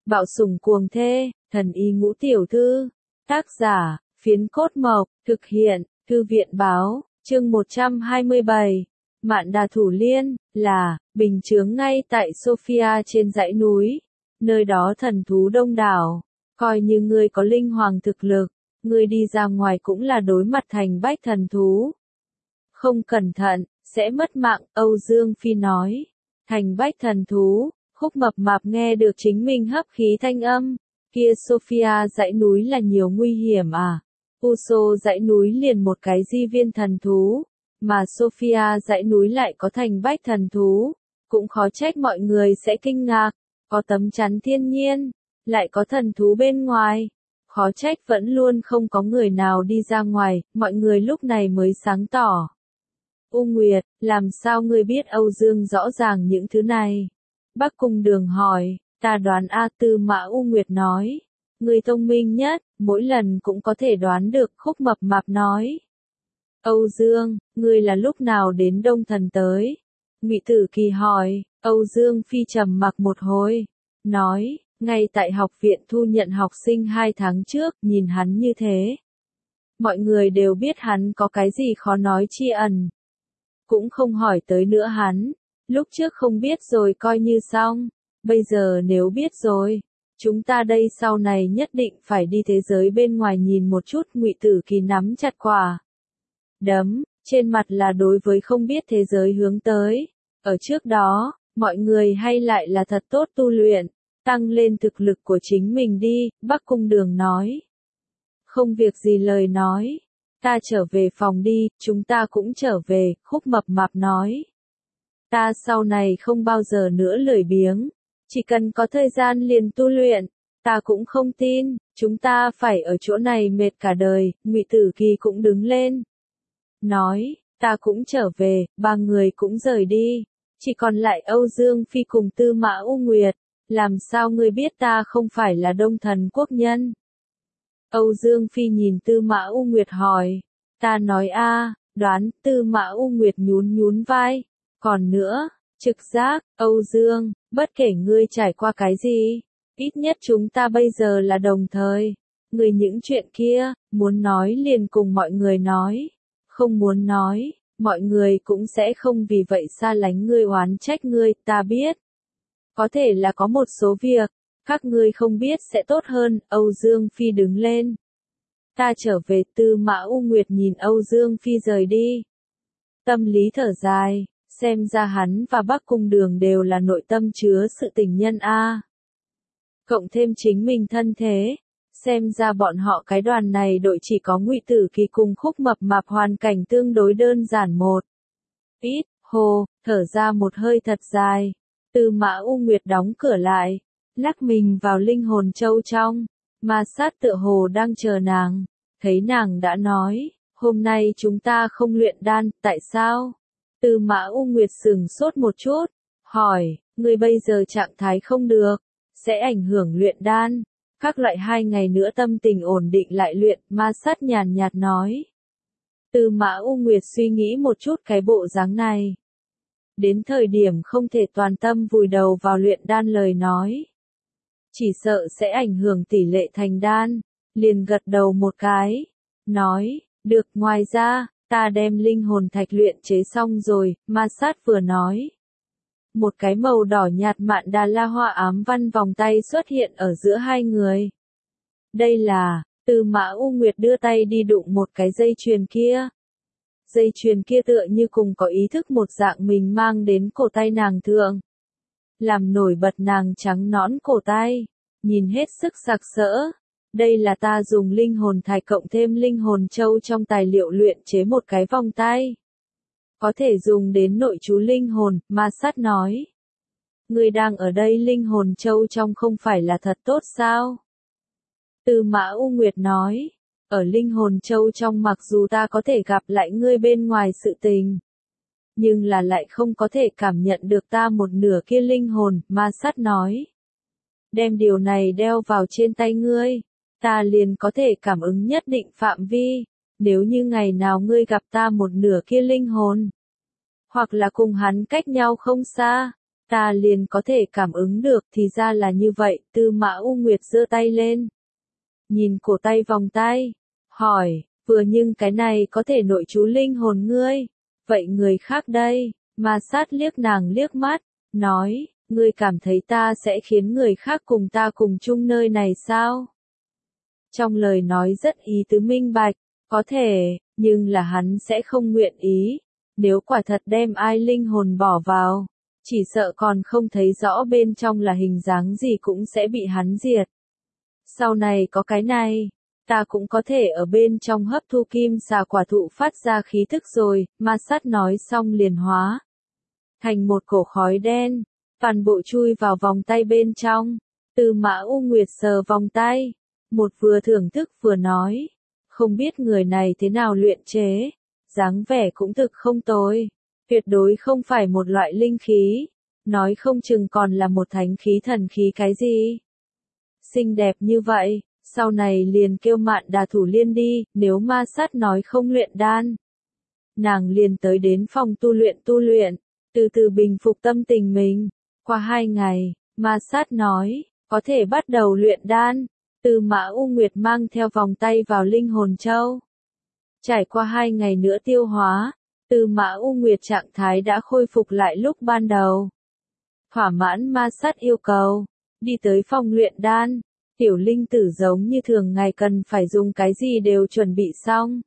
Bạo sủng cuồng thê, thần y ngũ tiểu thư. Tác giả, Phiến Cốt Mộc, thực hiện, Thư viện báo, chương 127. Mạn Đà Thủ Liên, là, bình chướng ngay tại Sofia trên dãy núi. Nơi đó thần thú đông đảo. Coi như ngươi có linh hoàng thực lực, ngươi đi ra ngoài cũng là đối mặt thành bách thần thú. Không cẩn thận, sẽ mất mạng, Âu Dương Phi nói. Thành bách thần thú, Khúc Mập Mạp nghe được chính mình hấp khí thanh âm. Kia Sofia dãy núi là nhiều nguy hiểm à? Uso dãy núi liền một cái di viên thần thú, mà Sofia dãy núi lại có thành bách thần thú. Cũng khó trách mọi người sẽ kinh ngạc, có tấm chắn thiên nhiên, lại có thần thú bên ngoài. Khó trách vẫn luôn không có người nào đi ra ngoài, mọi người lúc này mới sáng tỏ. U Nguyệt, làm sao ngươi biết Âu Dương rõ ràng những thứ này? Bắc Cung Đường hỏi, ta đoán A Tư Mã U Nguyệt nói. Ngươi thông minh nhất, mỗi lần cũng có thể đoán được, Khúc Mập Mạp nói. Âu Dương, ngươi là lúc nào đến Đông Thần tới? Ngụy Tử Kỳ hỏi, Âu Dương Phi trầm mặc một hồi, nói, ngay tại học viện thu nhận học sinh 2 tháng trước, nhìn hắn như thế. Mọi người đều biết hắn có cái gì khó nói chi ẩn. Cũng không hỏi tới nữa hắn, lúc trước không biết rồi coi như xong, bây giờ nếu biết rồi, chúng ta đây sau này nhất định phải đi thế giới bên ngoài nhìn một chút. Ngụy Tử Kỳ nắm chặt quả đấm, trên mặt là đối với không biết thế giới hướng tới. Ở trước đó, mọi người hay lại là thật tốt tu luyện, tăng lên thực lực của chính mình đi, Bắc Cung Đường nói. Không việc gì lời nói, ta trở về phòng đi, chúng ta cũng trở về, Khúc Mập Mạp nói. Ta sau này không bao giờ nữa lười biếng, chỉ cần có thời gian liền tu luyện, ta cũng không tin, chúng ta phải ở chỗ này mệt cả đời. Ngụy Tử Kỳ cũng đứng lên, nói, ta cũng trở về, 3 người cũng rời đi, chỉ còn lại Âu Dương Phi cùng Tư Mã U Nguyệt. Làm sao ngươi biết ta không phải là Đông Thần quốc nhân? Âu Dương Phi nhìn Tư Mã U Nguyệt hỏi. Ta nói a, đoán. Tư Mã U Nguyệt nhún vai. Còn nữa, trực giác, Âu Dương, bất kể ngươi trải qua cái gì, ít nhất chúng ta bây giờ là đồng thời. Ngươi những chuyện kia, muốn nói liền cùng mọi người nói. Không muốn nói, mọi người cũng sẽ không vì vậy xa lánh ngươi oán trách ngươi, ta biết. Có thể là có một số việc, các ngươi không biết sẽ tốt hơn. Âu Dương Phi đứng lên. Ta trở về. Tư Mã U Nguyệt nhìn Âu Dương Phi rời đi. Tâm lý thở dài, xem ra hắn và Bắc Cung Đường đều là nội tâm chứa sự tình nhân a. Cộng thêm chính mình thân thế, xem ra bọn họ cái đoàn này đội chỉ có Ngụy Tử Kỳ cùng Khúc Mập Mạp hoàn cảnh tương đối đơn giản một ít. Hồ, thở ra một hơi thật dài. Tư Mã U Nguyệt đóng cửa lại, lắc mình vào linh hồn châu trong, Ma Sát tựa hồ đang chờ nàng, thấy nàng đã nói, hôm nay chúng ta không luyện đan, tại sao? Tư Mã U Nguyệt sửng sốt một chút, hỏi, ngươi bây giờ trạng thái không được, sẽ ảnh hưởng luyện đan, các loại 2 ngày nữa tâm tình ổn định lại luyện. Ma Sát nhàn nhạt nói. Tư Mã U Nguyệt suy nghĩ một chút cái bộ dáng này. Đến thời điểm không thể toàn tâm vùi đầu vào luyện đan lời nói, chỉ sợ sẽ ảnh hưởng tỷ lệ thành đan, liền gật đầu một cái, nói, được. Ngoài ra, ta đem linh hồn thạch luyện chế xong rồi. Ma Sát vừa nói, một cái màu đỏ nhạt Mạn Đà La hoa ám văn vòng tay xuất hiện ở giữa hai người. Đây là, Tư Mã U Nguyệt đưa tay đi đụng một cái dây chuyền kia. Dây chuyền kia tựa như cùng có ý thức một dạng mình mang đến cổ tay nàng thượng, làm nổi bật nàng trắng nõn cổ tay, nhìn hết sức sặc sỡ. Đây là ta dùng linh hồn thạch cộng thêm linh hồn châu trong tài liệu luyện chế một cái vòng tay. Có thể dùng đến nội chú linh hồn. Ma Sát nói. Ngươi đang ở đây linh hồn châu trong không phải là thật tốt sao? Tư Mã U Nguyệt nói. Ở linh hồn châu trong mặc dù ta có thể gặp lại ngươi bên ngoài sự tình, nhưng là lại không có thể cảm nhận được ta một nửa kia linh hồn. Ma Sát nói. Đem điều này đeo vào trên tay ngươi, ta liền có thể cảm ứng nhất định phạm vi. Nếu như ngày nào ngươi gặp ta một nửa kia linh hồn, hoặc là cùng hắn cách nhau không xa, Ta liền có thể cảm ứng được, thì ra là như vậy, Tư Mã U Nguyệt giơ tay lên. Nhìn cổ tay vòng tay, hỏi, vừa nhưng cái này có thể nội trú linh hồn ngươi, vậy người khác đây, Ma Sát liếc nàng liếc mắt, nói, ngươi cảm thấy ta sẽ khiến người khác cùng ta cùng chung nơi này sao? Trong lời nói rất ý tứ minh bạch, có thể, nhưng là hắn sẽ không nguyện ý, nếu quả thật đem ai linh hồn bỏ vào, chỉ sợ còn không thấy rõ bên trong là hình dáng gì cũng sẽ bị hắn diệt. Sau này có cái này, ta cũng có thể ở bên trong hấp thu kim xà quả thụ phát ra khí thức rồi, Ma Sát nói xong liền hóa thành một cổ khói đen, toàn bộ chui vào vòng tay bên trong. Tư Mã U Nguyệt sờ vòng tay, một vừa thưởng thức vừa nói, không biết người này thế nào luyện chế, dáng vẻ cũng thực không tồi, tuyệt đối không phải một loại linh khí, nói không chừng còn là một thánh khí thần khí cái gì. Xinh đẹp như vậy, sau này liền kêu Mạn Đà Thủ Liên đi, nếu Ma Sát nói không luyện đan. Nàng liền tới đến phòng tu luyện, từ từ bình phục tâm tình mình. Qua 2 ngày, Ma Sát nói, có thể bắt đầu luyện đan. Tư Mã U Nguyệt mang theo vòng tay vào linh hồn châu. Trải qua 2 ngày nữa tiêu hóa, Tư Mã U Nguyệt trạng thái đã khôi phục lại lúc ban đầu. Thỏa mãn Ma Sát yêu cầu, đi tới phòng luyện đan. Tiểu linh tử giống như thường ngày cần phải dùng cái gì đều chuẩn bị xong.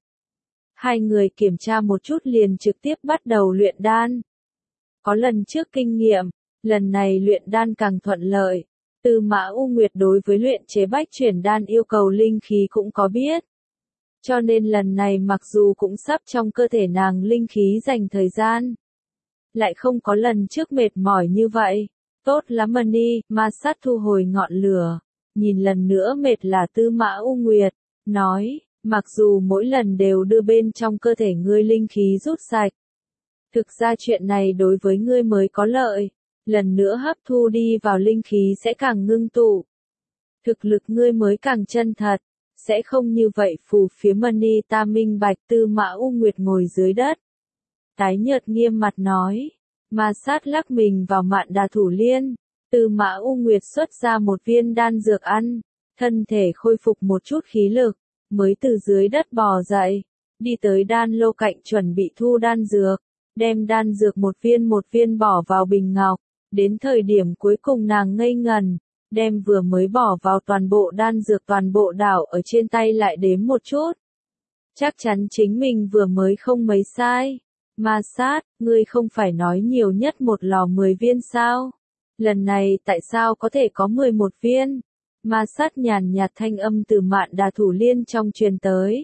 Hai người kiểm tra một chút liền trực tiếp bắt đầu luyện đan. Có lần trước kinh nghiệm, lần này luyện đan càng thuận lợi. Tư Mã U Nguyệt đối với luyện chế bách chuyển đan yêu cầu linh khí cũng có biết. Cho nên lần này mặc dù cũng sắp trong cơ thể nàng linh khí dành thời gian, lại không có lần trước mệt mỏi như vậy. Tốt lắm Mani, Ma Sát thu hồi ngọn lửa, nhìn lần nữa mệt là Tư Mã U Nguyệt, nói, mặc dù mỗi lần đều đưa bên trong cơ thể ngươi linh khí rút sạch. Thực ra chuyện này đối với ngươi mới có lợi, lần nữa hấp thu đi vào linh khí sẽ càng ngưng tụ. Thực lực ngươi mới càng chân thật, sẽ không như vậy phù phía Mani ta minh bạch. Tư Mã U Nguyệt ngồi dưới đất. Tái nhợt nghiêm mặt nói, Ma Sát lắc mình vào Mạn Đà Thủ Liên. Tư Mã U Nguyệt xuất ra một viên đan dược ăn, thân thể khôi phục một chút khí lực, mới từ dưới đất bò dậy, đi tới đan lô cạnh chuẩn bị thu đan dược, đem đan dược một viên bỏ vào bình ngọc, đến thời điểm cuối cùng nàng ngây ngần, đem vừa mới bỏ vào toàn bộ đan dược toàn bộ đảo ở trên tay lại đếm một chút. Chắc chắn chính mình vừa mới không mấy sai. Ma Sát, ngươi không phải nói nhiều nhất một lò 10 viên sao? Lần này tại sao có thể có 11 viên? Ma Sát nhàn nhạt thanh âm từ Mạn Đà Thủ Liên trong truyền tới.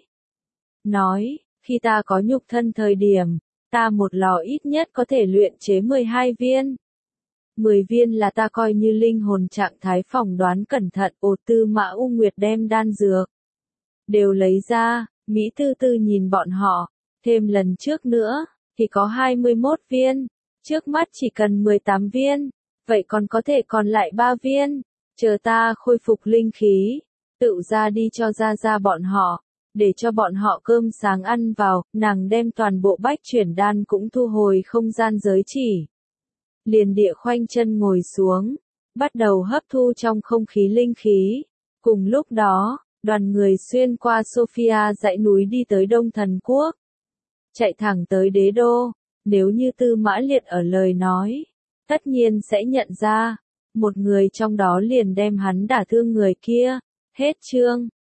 Nói, khi ta có nhục thân thời điểm, ta một lò ít nhất có thể luyện chế 12 viên. 10 viên là ta coi như linh hồn trạng thái phỏng đoán cẩn thận. Tư Mã U Nguyệt đem đan dược đều lấy ra, Mỹ Tư Tư nhìn bọn họ, thêm lần trước nữa, thì có 21 viên, trước mắt chỉ cần 18 viên, vậy còn có thể còn lại 3 viên, chờ ta khôi phục linh khí, tự ra đi cho ra bọn họ, để cho bọn họ cơm sáng ăn vào. Nàng đem toàn bộ bách chuyển đan cũng thu hồi không gian giới chỉ. Liền địa khoanh chân ngồi xuống, bắt đầu hấp thu trong không khí linh khí. Cùng lúc đó, đoàn người xuyên qua Sophia dãy núi đi tới Đông Thần Quốc, chạy thẳng tới đế đô. Nếu như Tư Mã Liệt ở lời nói, tất nhiên sẽ nhận ra, một người trong đó liền đem hắn đả thương người kia. Hết chương.